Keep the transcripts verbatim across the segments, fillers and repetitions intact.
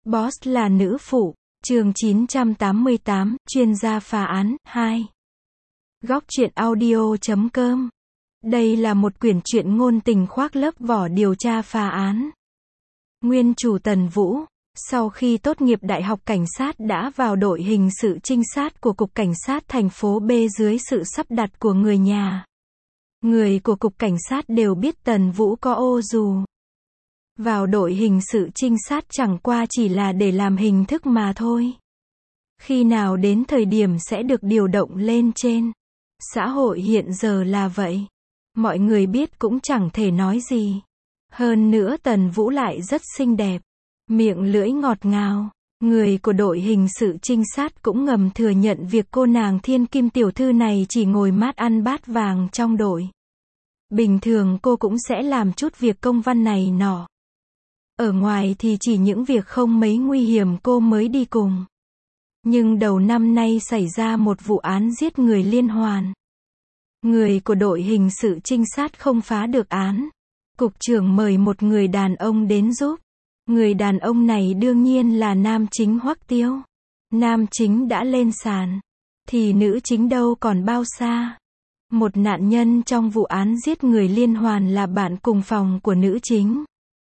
Boss là nữ phụ, chương chín trăm tám mươi tám, chuyên gia phá án, hai. Góc truyện audio chấm com. Đây là một quyển truyện ngôn tình khoác lớp vỏ điều tra phá án. Nguyên chủ Tần Vũ, sau khi tốt nghiệp Đại học Cảnh sát đã vào đội hình sự trinh sát của Cục Cảnh sát thành phố B dưới sự sắp đặt của người nhà. Người của Cục Cảnh sát đều biết Tần Vũ có ô dù. Vào đội hình sự trinh sát chẳng qua chỉ là để làm hình thức mà thôi. Khi nào đến thời điểm sẽ được điều động lên trên. Xã hội hiện giờ là vậy. Mọi người biết cũng chẳng thể nói gì. Hơn nữa Tần Vũ lại rất xinh đẹp. Miệng lưỡi ngọt ngào. Người của đội hình sự trinh sát cũng ngầm thừa nhận việc cô nàng thiên kim tiểu thư này chỉ ngồi mát ăn bát vàng trong đội. Bình thường cô cũng sẽ làm chút việc công văn này nọ. Ở ngoài thì chỉ những việc không mấy nguy hiểm cô mới đi cùng. Nhưng đầu năm nay xảy ra một vụ án giết người liên hoàn. Người của đội hình sự trinh sát không phá được án. Cục trưởng mời một người đàn ông đến giúp. Người đàn ông này đương nhiên là nam chính Hoắc Tiêu. Nam chính đã lên sàn. Thì nữ chính đâu còn bao xa. Một nạn nhân trong vụ án giết người liên hoàn là bạn cùng phòng của nữ chính.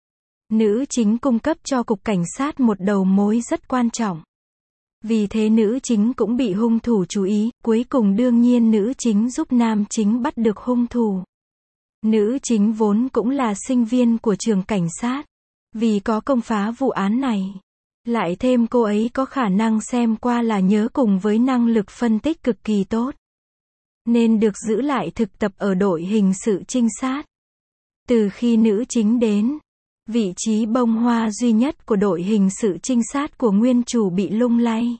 Nữ chính cung cấp cho Cục Cảnh sát một đầu mối rất quan trọng. Vì thế nữ chính cũng bị hung thủ chú ý, cuối cùng đương nhiên nữ chính giúp nam chính bắt được hung thủ. Nữ chính vốn cũng là sinh viên của trường cảnh sát. Vì có công phá vụ án này. Lại thêm cô ấy có khả năng xem qua là nhớ cùng với năng lực phân tích cực kỳ tốt. Nên được giữ lại thực tập ở đội hình sự trinh sát. Từ khi nữ chính đến, vị trí bông hoa duy nhất của đội hình sự trinh sát của nguyên chủ bị lung lay.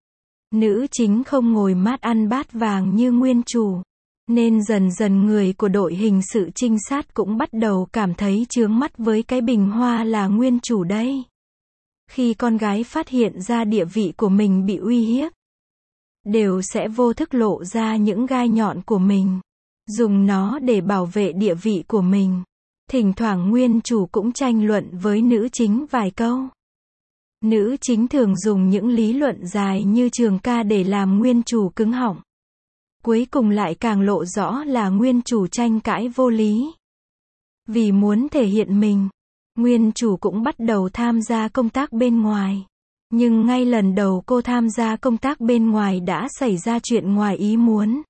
Nữ chính không ngồi mát ăn bát vàng như nguyên chủ. Nên dần dần người của đội hình sự trinh sát cũng bắt đầu cảm thấy chướng mắt với cái bình hoa là nguyên chủ đây. Khi con gái phát hiện ra địa vị của mình bị uy hiếp, đều sẽ vô thức lộ ra những gai nhọn của mình. Dùng nó để bảo vệ địa vị của mình. Thỉnh thoảng nguyên chủ cũng tranh luận với nữ chính vài câu. Nữ chính thường dùng những lý luận dài như trường ca để làm nguyên chủ cứng họng. Cuối cùng lại càng lộ rõ là nguyên chủ tranh cãi vô lý. Vì muốn thể hiện mình, nguyên chủ cũng bắt đầu tham gia công tác bên ngoài. Nhưng ngay lần đầu cô tham gia công tác bên ngoài đã xảy ra chuyện ngoài ý muốn.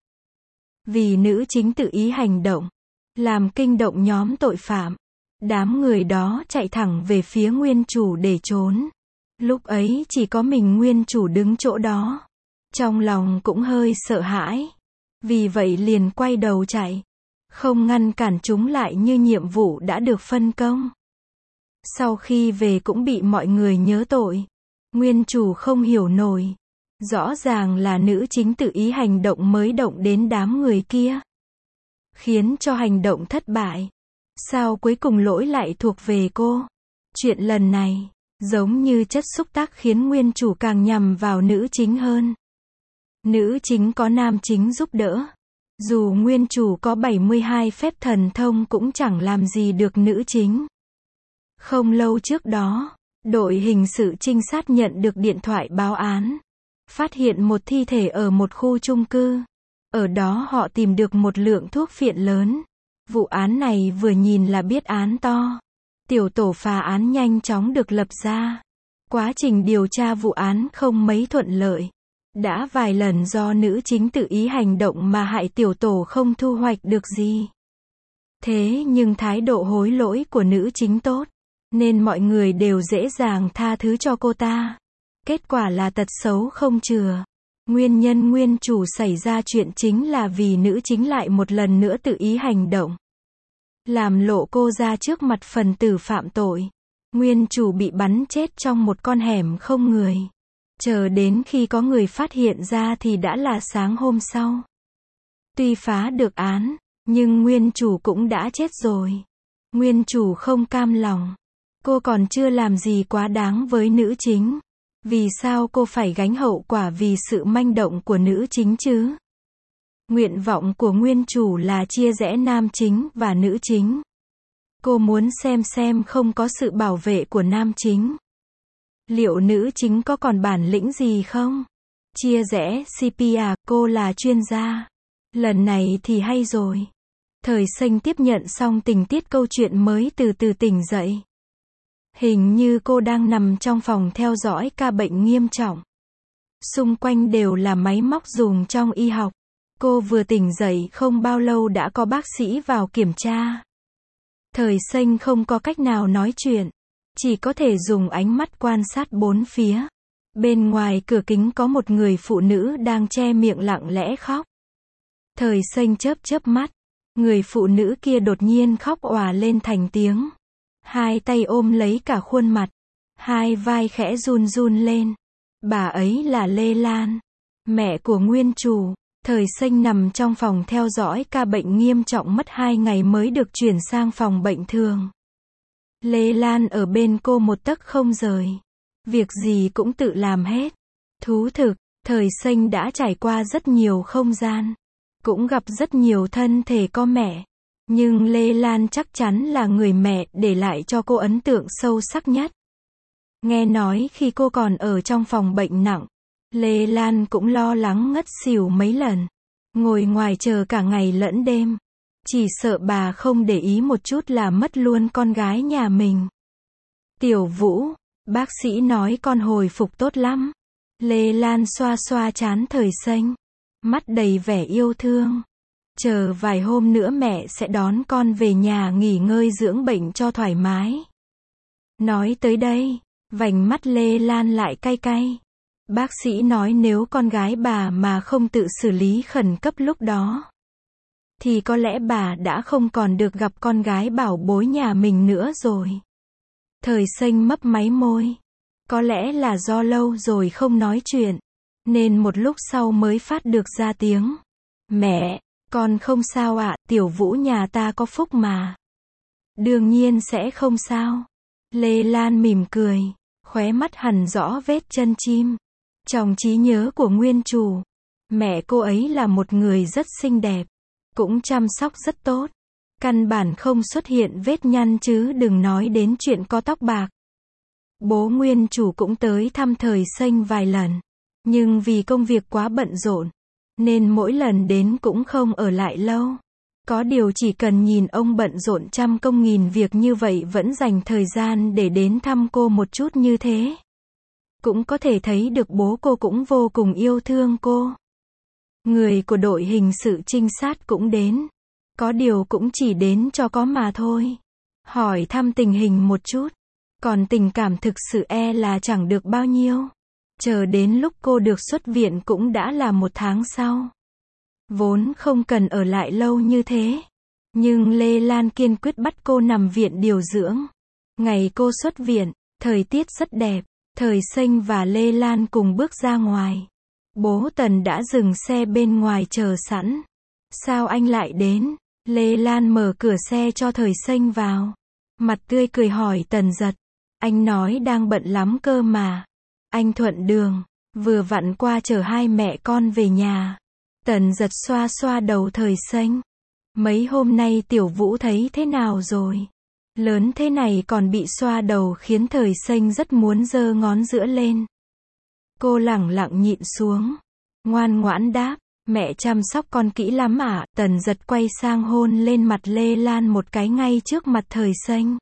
Vì nữ chính tự ý hành động, làm kinh động nhóm tội phạm. Đám người đó chạy thẳng về phía nguyên chủ để trốn. Lúc ấy chỉ có mình nguyên chủ đứng chỗ đó. Trong lòng cũng hơi sợ hãi. Vì vậy liền quay đầu chạy. Không ngăn cản chúng lại như nhiệm vụ đã được phân công. Sau khi về cũng bị mọi người nhớ tội. Nguyên chủ không hiểu nổi. Rõ ràng là nữ chính tự ý hành động mới động đến đám người kia. Khiến cho hành động thất bại. Sao cuối cùng lỗi lại thuộc về cô? Chuyện lần này, giống như chất xúc tác khiến nguyên chủ càng nhằm vào nữ chính hơn. Nữ chính có nam chính giúp đỡ. Dù nguyên chủ có bảy mươi hai phép thần thông cũng chẳng làm gì được nữ chính. Không lâu trước đó, đội hình sự trinh sát nhận được điện thoại báo án. Phát hiện một thi thể ở một khu chung cư. Ở đó họ tìm được một lượng thuốc phiện lớn. Vụ án này vừa nhìn là biết án to. Tiểu tổ phá án nhanh chóng được lập ra. Quá trình điều tra vụ án không mấy thuận lợi. Đã vài lần do nữ chính tự ý hành động mà hại tiểu tổ không thu hoạch được gì. Thế nhưng thái độ hối lỗi của nữ chính tốt. Nên mọi người đều dễ dàng tha thứ cho cô ta. Kết quả là tật xấu không chừa. Nguyên nhân nguyên chủ xảy ra chuyện chính là vì nữ chính lại một lần nữa tự ý hành động. Làm lộ cô ra trước mặt phần tử phạm tội. Nguyên chủ bị bắn chết trong một con hẻm không người. Chờ đến khi có người phát hiện ra thì đã là sáng hôm sau. Tuy phá được án, nhưng nguyên chủ cũng đã chết rồi. Nguyên chủ không cam lòng. Cô còn chưa làm gì quá đáng với nữ chính. Vì sao cô phải gánh hậu quả vì sự manh động của nữ chính chứ? Nguyện vọng của nguyên chủ là chia rẽ nam chính và nữ chính. Cô muốn xem xem không có sự bảo vệ của nam chính. Liệu nữ chính có còn bản lĩnh gì không? Chia rẽ xê pê à, cô là chuyên gia. Lần này thì hay rồi. Thời Xanh tiếp nhận xong tình tiết câu chuyện mới từ từ tỉnh dậy. Hình như cô đang nằm trong phòng theo dõi ca bệnh nghiêm trọng. Xung quanh đều là máy móc dùng trong y học. Cô vừa tỉnh dậy không bao lâu đã có bác sĩ vào kiểm tra. Thời Xanh không có cách nào nói chuyện. Chỉ có thể dùng ánh mắt quan sát bốn phía. Bên ngoài cửa kính có một người phụ nữ đang che miệng lặng lẽ khóc. Thời Xanh chớp chớp mắt. Người phụ nữ kia đột nhiên khóc òa lên thành tiếng. Hai tay ôm lấy cả khuôn mặt. Hai vai khẽ run run lên. Bà ấy là Lê Lan, mẹ của nguyên chủ. Thời Xanh nằm trong phòng theo dõi ca bệnh nghiêm trọng mất hai ngày mới được chuyển sang phòng bệnh thường. Lê Lan ở bên cô một tấc không rời. Việc gì cũng tự làm hết. Thú thực, Thời Xanh đã trải qua rất nhiều không gian. Cũng gặp rất nhiều thân thể có mẹ. Nhưng Lê Lan chắc chắn là người mẹ để lại cho cô ấn tượng sâu sắc nhất. Nghe nói khi cô còn ở trong phòng bệnh nặng, Lê Lan cũng lo lắng ngất xỉu mấy lần. Ngồi ngoài chờ cả ngày lẫn đêm. Chỉ sợ bà không để ý một chút là mất luôn con gái nhà mình. Tiểu Vũ, bác sĩ nói con hồi phục tốt lắm. Lê Lan xoa xoa trán Thời Xanh. Mắt đầy vẻ yêu thương. Chờ vài hôm nữa mẹ sẽ đón con về nhà nghỉ ngơi dưỡng bệnh cho thoải mái. Nói tới đây, vành mắt Lê Lan lại cay cay. Bác sĩ nói nếu con gái bà mà không tự xử lý khẩn cấp lúc đó, thì có lẽ bà đã không còn được gặp con gái bảo bối nhà mình nữa rồi. Thời Xanh mấp máy môi. Có lẽ là do lâu rồi không nói chuyện, nên một lúc sau mới phát được ra tiếng. Mẹ, con không sao ạ, Tiểu Vũ nhà ta có phúc mà. Đương nhiên sẽ không sao. Lê Lan mỉm cười, khóe mắt hằn rõ vết chân chim. Trong trí nhớ của nguyên chủ, mẹ cô ấy là một người rất xinh đẹp, cũng chăm sóc rất tốt. Căn bản không xuất hiện vết nhăn chứ đừng nói đến chuyện có tóc bạc. Bố nguyên chủ cũng tới thăm Thời Xanh vài lần, nhưng vì công việc quá bận rộn, nên mỗi lần đến cũng không ở lại lâu. Có điều chỉ cần nhìn ông bận rộn trăm công nghìn việc như vậy vẫn dành thời gian để đến thăm cô một chút như thế. Cũng có thể thấy được bố cô cũng vô cùng yêu thương cô. Người của đội hình sự trinh sát cũng đến. Có điều cũng chỉ đến cho có mà thôi. Hỏi thăm tình hình một chút. Còn tình cảm thực sự e là chẳng được bao nhiêu. Chờ đến lúc cô được xuất viện cũng đã là một tháng sau. Vốn không cần ở lại lâu như thế. Nhưng Lê Lan kiên quyết bắt cô nằm viện điều dưỡng. Ngày cô xuất viện, thời tiết rất đẹp. Thời Xanh và Lê Lan cùng bước ra ngoài. Bố Tần đã dừng xe bên ngoài chờ sẵn. Sao anh lại đến? Lê Lan mở cửa xe cho Thời Xanh vào. Mặt tươi cười hỏi Tần Giật. Anh nói đang bận lắm cơ mà. Anh thuận đường, vừa vặn qua chở hai mẹ con về nhà. Tần Giật xoa xoa đầu Thời Xanh. Mấy hôm nay Tiểu Vũ thấy thế nào rồi? Lớn thế này còn bị xoa đầu khiến Thời Xanh rất muốn giơ ngón giữa lên. Cô lẳng lặng nhịn xuống. Ngoan ngoãn đáp. Mẹ chăm sóc con kỹ lắm ạ. À? Tần Giật quay sang hôn lên mặt Lê Lan một cái ngay trước mặt Thời Xanh.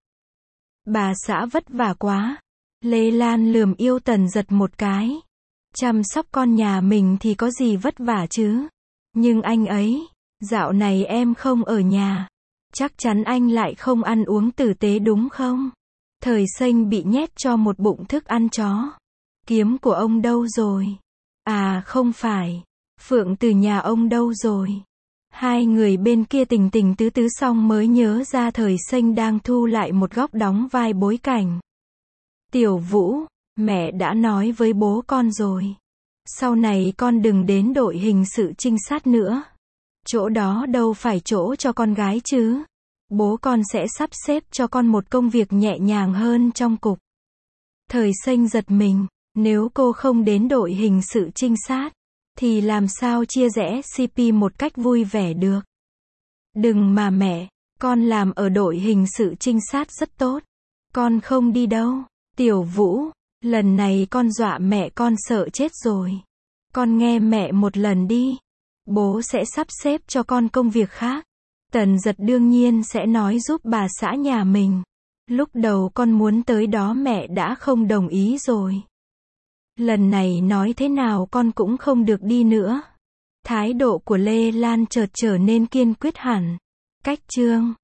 Bà xã vất vả quá. Lê Lan lườm yêu Tần Giật một cái. Chăm sóc con nhà mình thì có gì vất vả chứ. Nhưng anh ấy, dạo này em không ở nhà. Chắc chắn anh lại không ăn uống tử tế đúng không? Thời Xanh bị nhét cho một bụng thức ăn chó. Kiếm của ông đâu rồi? À không phải. Phượng từ nhà ông đâu rồi? Hai người bên kia tình tình tứ tứ xong mới nhớ ra Thời Xanh đang thu lại một góc đóng vai bối cảnh. Tiểu Vũ, mẹ đã nói với bố con rồi. Sau này con đừng đến đội hình sự trinh sát nữa. Chỗ đó đâu phải chỗ cho con gái chứ. Bố con sẽ sắp xếp cho con một công việc nhẹ nhàng hơn trong cục. Thời Xanh giật mình, nếu cô không đến đội hình sự trinh sát, thì làm sao chia rẽ xê pê một cách vui vẻ được. Đừng mà mẹ, con làm ở đội hình sự trinh sát rất tốt. Con không đi đâu. Tiểu Vũ, Lần này con dọa mẹ con sợ chết rồi. Con nghe mẹ một lần đi. Bố sẽ sắp xếp cho con công việc khác. Tần Giật đương nhiên sẽ nói giúp bà xã nhà mình. Lúc đầu con muốn tới đó mẹ đã không đồng ý rồi. Lần này nói thế nào con cũng không được đi nữa. Thái độ của Lê Lan chợt trở nên kiên quyết hẳn. Cách chương